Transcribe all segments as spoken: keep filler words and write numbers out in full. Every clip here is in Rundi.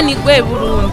itunganirwe Burundi.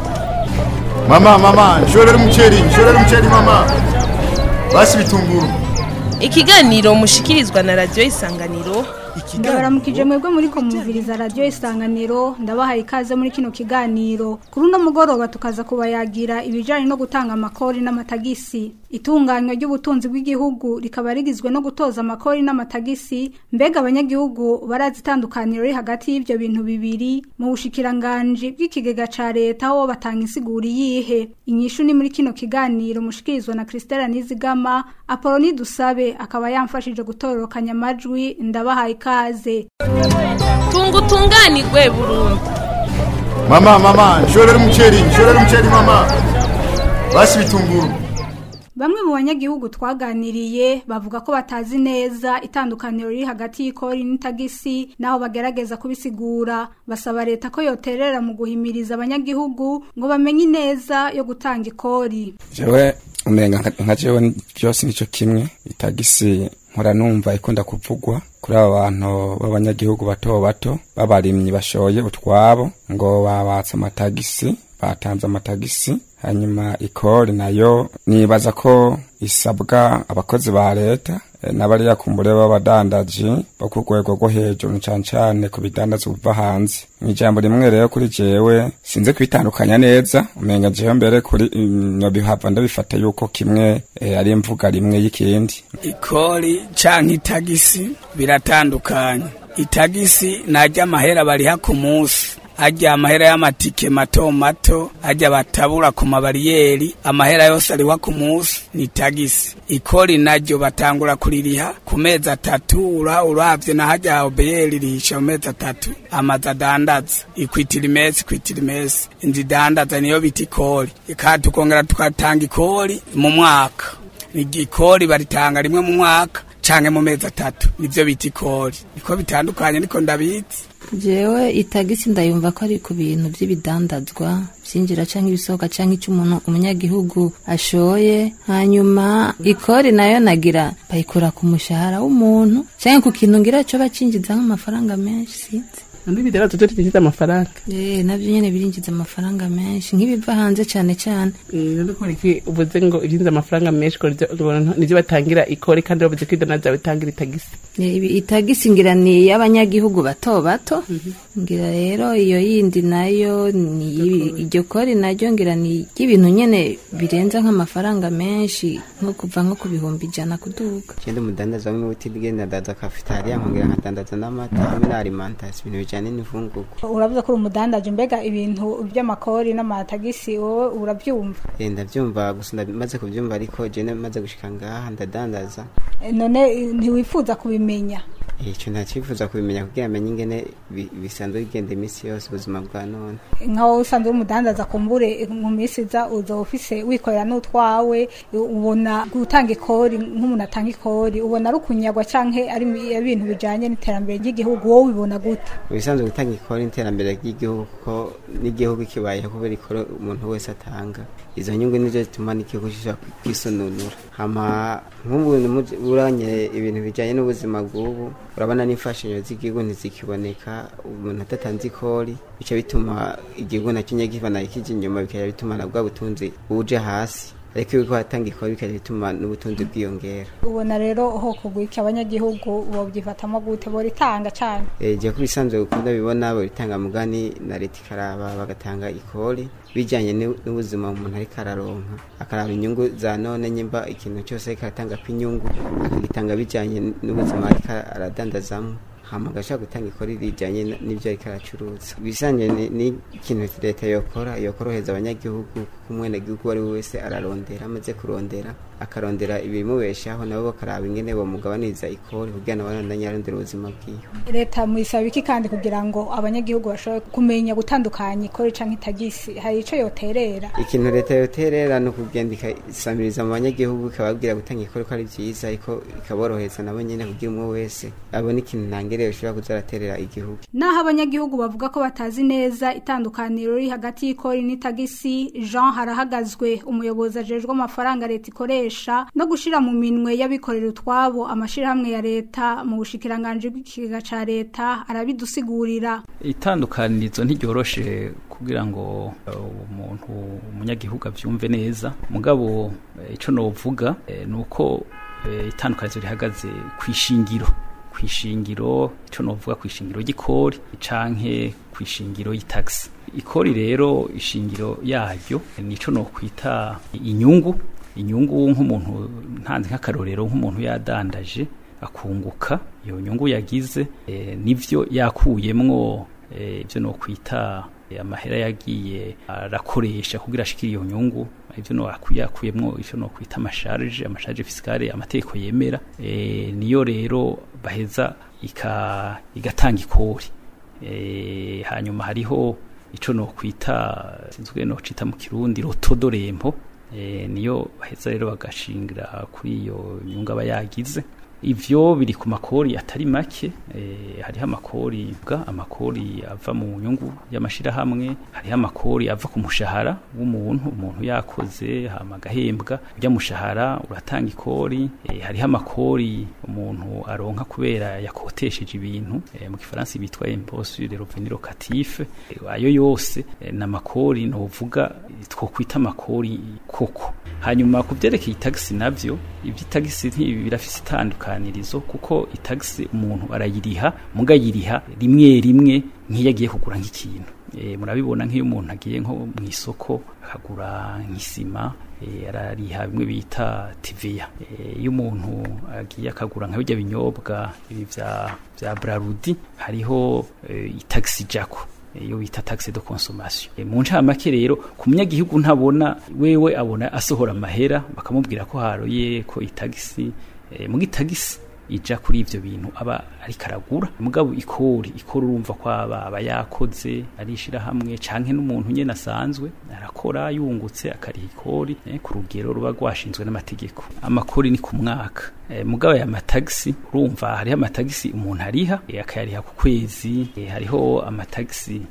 Mama mama nshorera umuceri nshorera umuceri mama basi bitunguru. Ikiganiro mushikirizwa na radio Isanganiro. Ndabaramukije mwebwe muri ko mumviriza radio Isanganiro, ndabahaye ikaze muri kino kiganiro. Kuri uno mugoroba tukaza kubayagira ibijanye no gutanga amakori n'amatagisi. Itunganywa ry'ubutunzi bw'igihugu rikaba rigizwe no gutoza amakori n'amatagisi. Mbega abanyagihugu barazitandukaniro ri hagati y'ivyo bintu bibiri mu bushikiranganje bw'ikigega ca leta aho batanga insiguri yihe. Inyishu ni muri kino kiganiro mushikirizwa na Christella Nizigama. Apoloni Dusabe akaba yamfashije gutororokanya amajwi, ndabahaye ikaze. Tungu tunganirwe Burundi. Mama mama nshorera umuceri nshorera umuceri mama basi bitunguru. Bamwe mu banyagihugu twaganiriye bavuga ko batazi neza itandukaniro riri hagati y'ikori n'itagisi, naho bagerageza kubisigura. Basaba leta ko yoterera mu guhimiriza abanyagihugu ngo bamenye neza yo gutanga ikori. Jewe umenga nka jewe byose nico kimwe. Itagisi nkora numva ikunda kuvugwa kuri aba bantu b'abanyagihugu bato bato babarimyi bashoye utwabo ngo babatse amatagisi, batanze amatagisi. Hanyuma ikori nayo nibaza ko isabwa abakozi ba leta n'abari yakumbure b'abadandaji bo ku rwego rwo hejuru cyane cyane ku bidandazo biva hanze. Ijambo rimwe rero kuri jewe sinze kwitandukanya neza, umenga jewe mbere kuri nyobihava ndabifata yuko kimwe e, ari imvuga rimwe y'ikindi. Ikori canke itagisi biratandukanye. Itagisi najya amahera bariha ku munsi, ajya amahera y'amatike mato mato, ajya batabura ku mabariyeri, amahera yose ariwa ku munsi ni tagisi. Ikori naryo batangura kuririha ku mezi atatu, ura uravye na hajya obeyeri rihisha ku mezi atatu. Amaza dandaza ikwitira imesi kwitira imesi inzi dandaza niyo biti ikori. Ikati tukongera tukatanga ikori mu mwaka. Ikori baritanga rimwe mu mwaka canke mu mezi atatu, nivyo biti ikori. Niko bitandukanye niko ndabizi. Jewe itagisi ndayumva ko ari ku bintu by'ibidandazwa byinjira canke ibisohoka canke icyo umuntu umunyagihugu ashoye. Hanyuma ikori nayo nagira bayikora ku mushahara w'umuntu canke ku kintu ngira cyo bacinjiza nk'amafaranga menshi sinzi. Ndi bidera tuto tinjiza amafaranga. Eh navyo nyene birinjiza amafaranga menshi nk'ibiva hanze cyane cyane. Eh ndiko iki ubuze ngo irinza amafaranga menshi ko nivyo batangira ikori kandi bavuze ko idanaza bitangira itagisi. Eh itagisi ngira ni y'abanyagihugu bato bato. Ngira rero iyo yindi nayo ni iryo kori naryo ngira ni y'ibintu nyene birenza nk'amafaranga menshi nko kuva nko ku bihumbi ijana kuduga. Kende mudandaza bamwe butigenda ndaza cafetaria nkongera nkadandaza n'amata hamwe na alimentation ibintu bijanye n'imfunguko. Uravuze ko umudandaje, mbega ibintu by'amakori n'amatagisi wowe urabyumva? Eh ndabyumva gusa ndamaze kubyumva, ariko je namaze gushika ngaha ndadandaza. E, none ntiwifuza kubimenya? Ico ntacifuza kubimenya kugira amenye ingene bisanzwe bigenda imisi yose ubuzima bwa none. Nkaho usanzwe umudandaza kumbure mu misi za uzo office wikorera n'utwawe, ubona gutanga ikori nk'umuntu atanga ikori ubona ari ukunyagwa canke ari ibintu bijanye n'iterambere ry'igihugu, wowe ubibona gute? Bisanzwe gutanga ikori n'iterambere ry'igihugu ko n'igihugu kibaye kubera ikoro umuntu wese atanga. Izo nyungu nizo zituma n'igihugu gishobora kwisonunura. Hama nk'ubu uranye ibintu bijanye n'ubuzima bw'ubu, urabona n'imfashanyo z'igihugu ntizikiboneka, umuntu atatanze ikori bica bituma igihugu nacyo nyagivana ikije inyuma, bikaya bituma na bwa butunzi buje hasi. Ariko yuko hatanga ikori bikaya bituma n'ubutunzi bwiyongera. Ubona rero ho kugwika abanyagihugu bo byifatamo gute bo ritanga cyane? Eh je kubisanzwe ukunda bibona bo ritanga mugani na leta ikaraba bagatanga ikori bijanye n'ubuzima umuntu ari kararonka, akaraba inyungu za none nyimba ikintu cyose karatanga kwinyungu akagitanga bijanye n'ubuzima ari aradandazamo. Hama gasha gutanga ikori rijanye n'ivyo ari karacuruza. Bisanje ni ikintu leta yokora yokoroheza abanyagihugu, kumwene gihugu ari wese ararondera, amaze kurondera akarondera ibimubeshaho nabo bakaraba ingene bo mugabaniza ikori kugira ngo barandanye arondera ubuzima bwiwe. Leta muyisaba iki kandi kugira ngo abanyagihugu bashobore kumenya gutandukanya ikori canke itagisi? Hari ico yoterera? Ikintu leta yoterera no kugenda ikasamiriza mu banyagihugu ikababwira gutanga ikori ko ari vyiza, ariko ikaboroheza nabo nyene kugira umwe wese abone ikintu ntangere ingere bishobora kuzaraterera igihugu. Naho abanyagihugu bavuga ko batazi neza itandukaniro riri hagati y'ikori n'itagisi, Jean Harahagazwe umuyobozi ajejwe amafaranga leta ikoresha no gushira mu minwe y'abikorera utwabo amashirahamwe ya leta mu bushikiranganje bw'ikiga ca leta arabidusigurira. Itandukanirizo ntiryoroshe kugira ngo umuntu umunyagihugu avyumve neza, mugabo ico novuga nuko itandukanizo rihagaze kwishingiro kwishingiro ico novuga kwishingiro y'ikori canke kwishingiro y'itax. Ikori rero ishingiro yaryo nico no kwita inyungu inyungu nk'umuntu ntanze nk'akarorero nk'umuntu yadandaje akunguka iyo nyungu yagize e, nivyo yakuyemwo ivyo e, no kwita e, amahera yagiye arakoresha kugira ashikira iyo nyungu ivyo no yakuyemwo ico no kwita amasharge amasharge fiscale amategeko yemera e, niyo rero baheza ika igatanga ikori e, hanyuma hariho ico no kwita sinzwe no cita mu kirundi rotodorempo e, niyo baheza rero bagashingira kuri iyo nyungu aba yagize. Ivyo biri ku makori atari make eh, hariho amakori bwa amakori ava mu nyungu y'amashira hamwe, hariho amakori ava ku mushahara w'umuntu umuntu yakoze hama gahembwa bya mushahara uratanga ikori eh, hariho amakori umuntu aronka kubera yakotesheje ibintu eh, mu Gifaransa bitwa impôt sur le revenu locatif eh, ayo yose eh, na makori no vuga two kwita amakori koko. Hanyuma kuvyerekeye taxi navyo ivyo taxi ntibi birafise itandukanirizo kuko itaxi umuntu arayiriha muga yiriha rimwe rimwe nkiyagiye kugura nk'ikintu e, murabibona nk'iyo umuntu agiye nko mu isoko akagura nk'isima e, arariha bimwe bita T V A iyo e, umuntu agiye akagura nka bijya binyobwa ibi vya vya Brarudi hariho e, itaxi jako iyo bita taxe de consommation e, mu ncamake rero ku munyagihugu ntabona wewe abona asohora amahera bakamubwira ko haroye ko itagisi e, mu gitagisi ija kuri ivyo bintu aba ari karagura mugabo ikori ikori urumva ko aba aba yakoze arishira hamwe canke n'umuntu nyene asanzwe arakora yungutse akari ikori eh, ku rugero ruba rwashinzwe n'amategeko. Amakori ni ku mwaka eh, mugabo ya matagisi urumva hariho amatagisi umuntu ariha eh, akayariha ku kwezi eh, hariho amatagisi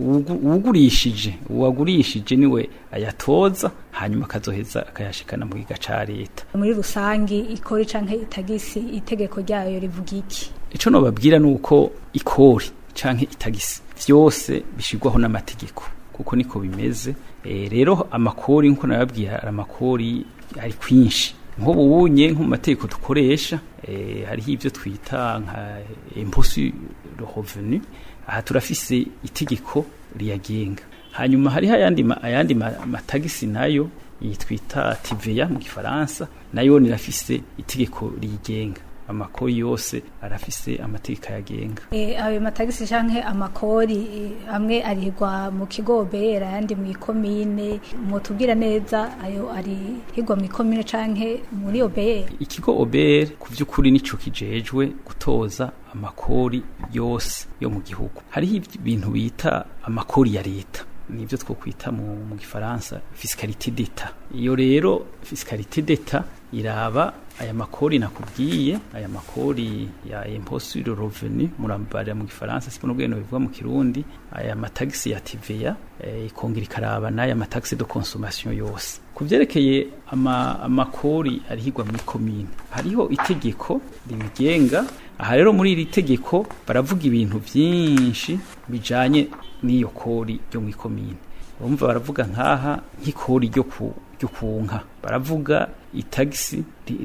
ugurishije uwagurishije niwe ayatoza hanyuma akazoheza akayashikana mu giga ca leta. Muri rusangi ikori canke itagisi itegeko ryayo rivuga iki? Ico no babwira nuko ikori canke itagisi vyose bishigwaho n'amategeko kuko niko bimeze e, rero amakori nko nababwira amakori ari kwinshi nko bunye nko mategeko dukoresha e, hari ivyo twita nka impôt sur le revenu aha turafise itegeko riyagenga. Hanyuma hari ayandi ayandi matagisi nayo yitwita T V A mu Gifaransa nayo nirafise itegeko rigenga. Amakori yose arafise amategeko yagenga. Eh ayo matagisi canke amakori amwe arihigwa mu kigo bera yandi mu ikomine mutubwira neza ayo ari higwa mu ikomine canke muri obere. Ikigo obere kuvyukuri nico kijejwe gutoza amakori yose yo mu gihugu. Hari ibintu bita amakori ya leta nivyo twokwita mu, mu Gifaransa fiscalité d'État. Iyo rero fiscalité d'État iraba aya makori nakubwiye aya makori ya impôt sur le revenu murambara mu Gifaransa siko n'ubweno bivuga mu Kirundi aya matagisi ya T V A e, ikongera ikaraba n'aya matagisi de consommation yose. Kuvyerekeye ama amakori arihigwa mu komine hariho itegeko ribigenga. Aha rero muri iri tegeko baravuga ibintu vyinshi bijanye n'iyo kori ryo mu ikomine. Urumva baravuga nkaha nk'ikori ryo ku ryo kunka baravuga itagisi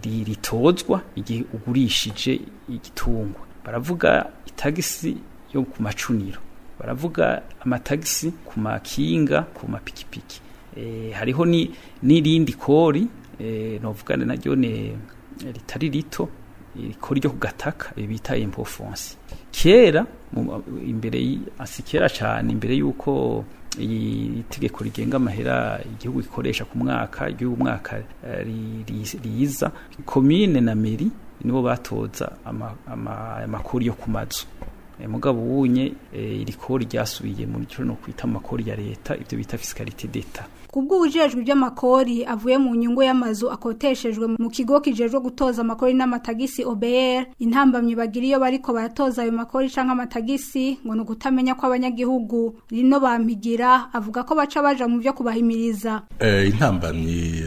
ritozwa igihe ugurishije igitungwa, baravuga itagisi yo ku macuniro, baravuga amatagisi ku makinga ku mapikipiki. E, hariho ni n'irindi kori e, novugana naryo ne ritari rito ikori ryo kugataka bita impôt foncier. Kera imbere asikera cyane imbere yuko iyi tegeko rigenga amahera igihugu gikoresha ku mwaka igihugu mwaka riza komine na meri nibo batoza amakori yo kumazu e, mugabo wunye e, iri kori ryasubiye muri cyo no kwita amakori ya leta ivyo bita fiscalité d'etat. Kubwo ujejwe by'amakori avuye mu nyungu y'amazu akoteshejwe mu kigo kijejwe gutoza amakori n'amatagisi O B R, intambamye bagiriyo bariko baratoza ayo makori canke amatagisi ngo no gutamenya ko abanyagihugu rino bampigira avuga ko baca baja mu byo kubahimiriza. Eh intambamye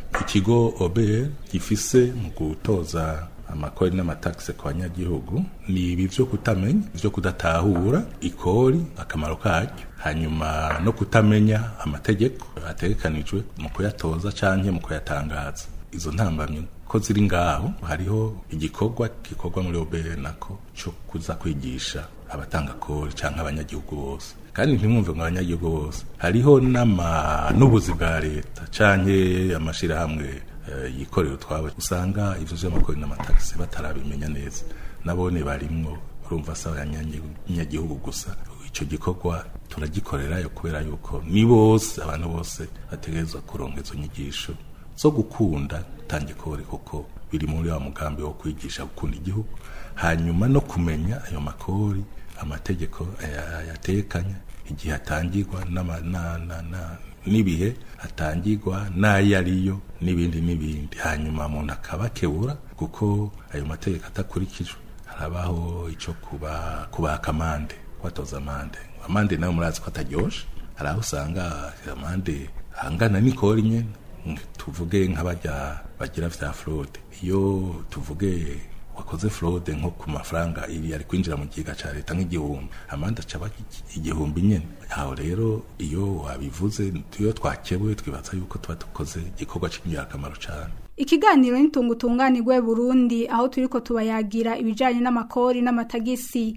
ikigo O B R gifise mu gutoza amakori n'amataxe kwa nyagihugu ni ibi byo kutamenya byo kudatahura ikori akamaro karyo, hanyuma no kutamenya amategeko ategekanijwe mu kuyatoza canke mu kuyatangaza. Izo ntambamye ko ziri ngaho hariho igikorwa gikorwa muri O B R nako cyo kuza kwigisha abatanga kori canke abanyagihugu bose, kandi ntimwumve ngo abanyagihugu bose, hariho nama n'ubuzi bwa leta canke amashira hamwe Uh, yikorero twawe usanga ivyo vy'amakori n'amataxi batarabimenya neza, nabone barimwo urumva sawa yanyanyagihugu gusa. Ico gikorwa turagikorera yo kubera yuko ni bose abantu bose bategerezwa kuronka izo nyigisho zo gukunda tangikori, kuko biri muri wa mugambi wo kwigisha gukunda igihugu, hanyuma no kumenya ayo makori amategeko yatekanya igihe atangirwa n'ama na na, na nibihe atangirwa n'ayariyo n'ibindi n'ibindi, hanyuma umuntu akabakebura kuko ayo mategeko atakurikijwe. Harabaho ico kuba kuba kamande kwatoza amande amande nayo murazi ko ataryoshe, haraho usanga amande angana n'ikori nyene. Tuvuge nk'abajya bagira vya fraude, iyo tuvuge wakoze fraude nko ku mafaranga iri ari kwinjira mu kiga ca leta nk'igihumbi, amande acaba igihumbi nyene. Aho rero iyo wabivuze tuyo twakebuye twibaza yuko tuba dukoze igikorwa cy'ingirakamaro cyane. Ikiganiro nitungu tunganirwe Burundi, aho turiko tubayagira ibijanye n'amakori n'amatagisi.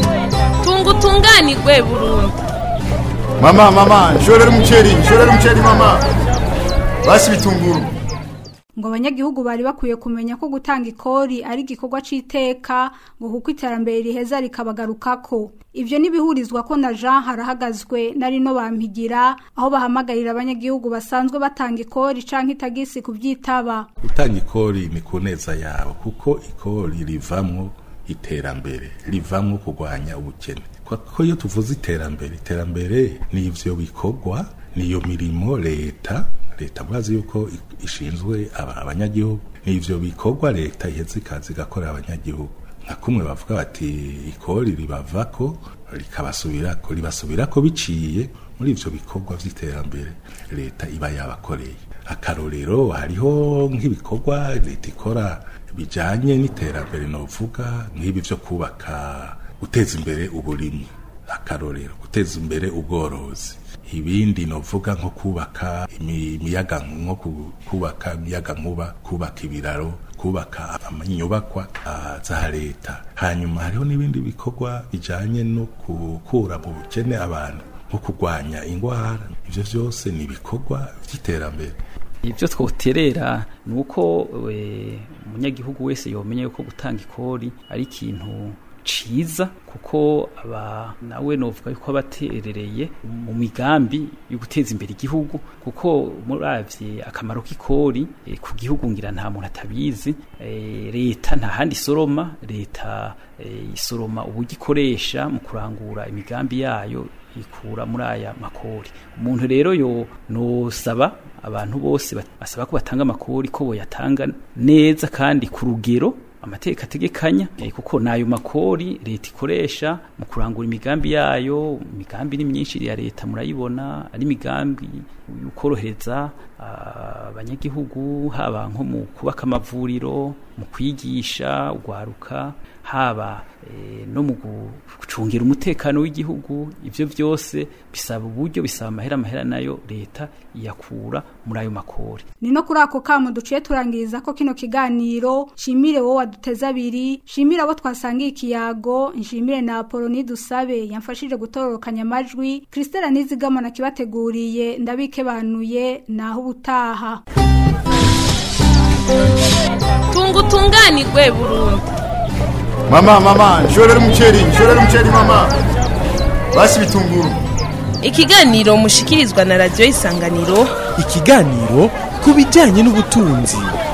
Tungu tunganirwe Burundi. Mama mama nshorera umuceri nshorera umuceri mama basi bitunguru. Ngo abanyagihugu bari bakwiye kumenya ko gutanga ikori ari gikorwa citeka ngo kuko iterambere riheza rikabagarukako. Ivyo nibihurizwa ko na Jean harahagazwe nari no bampigira, aho bahamagarira abanyagihugu basanzwe batanga ikori canke itagisi kuvyitaba. Gutanga ikori ni kuneza yabo, kuko ikori rivamwo iterambere, rivamwo kugwanya ubukene. Kuko iyo tuvuze iterambere, iterambere ni ivyo bikorwa, niyo mirimo leta leta mwazi yuko ishinzwe abanyagihugu, ni ivyo bikorwa leta iheze ikazi gakora abanyagihugu. Nka kumwe bavuga bati ikori ribavako rikabasubirako ribasubirako biciye muri ivyo bikorwa vy'iterambere leta iba yabakoreye. Akarorero hariho nk'ibikorwa leta ikora bijanye n'iterambere, novuga nk'ibi vyo kubaka, guteza imbere uburimyi, akarorero guteza imbere ubworozi. Ibindi novuga nko kubaka imiyaga, nko kubaka imiyaga nkuba, kubaka ibiraro, kubaka amanyubakwa za leta. Hanyuma hariho n'ibindi bikorwa bijanye no gukura mu bukene abantu, nko kurwanya ingwara. Ivyo vyose ni bikorwa vy'iterambere. Ivyo twoterera nuko umunyagihugu wese yomenye yuko gutanga ikori ari ikintu ciza, kuko aba nawe novuga yuko abaterereye mu migambi yo guteza imbere igihugu, kuko muravye akamaro k'ikori e, ku gihugu ngira nta muntu atabizi. E, leta nta handi soroma, leta e, isoroma ubugikoresha mu kurangura imigambi yayo ikura muri aya makori. Umuntu rero yo no saba abantu bose basaba ko batanga amakori ko boyatanga neza kandi ku rugero amateka ategekanya, eh, kuko nayo makori leta ikoresha mu kurangura imigambi yayo. Imigambi ni myinshi ya leta murayibona, ari imigambi ukorohereza abanyagihugu, uh, haba nko mu kubaka amavuriro, mu kwigisha ugwaruka, haba e, no mu gucungira umutekano w'igihugu. Ivyo vyose bisaba uburyo, bisaba amahera amahera nayo leta yakura muri ayo makori. Ni no kuri ako kamo duciye turangiriza ko kino kiganiro. Shimire wowe waduteza abiri, shimire abo twasangiye ikiyago, nshimire na Apoloni Dusabe yamfashije gutororokanya amajwi. Kristela Nizigama nakibateguriye, ndabike banuye naho ubutaha. Tungu tunganirwe Burundi. Mama mama nshorera umuceri nshorera umuceri mama basi bitunguru. Ikiganiro mushikirizwa na Radio Isanganiro. Ikiganiro kubijanye n'ubutunzi.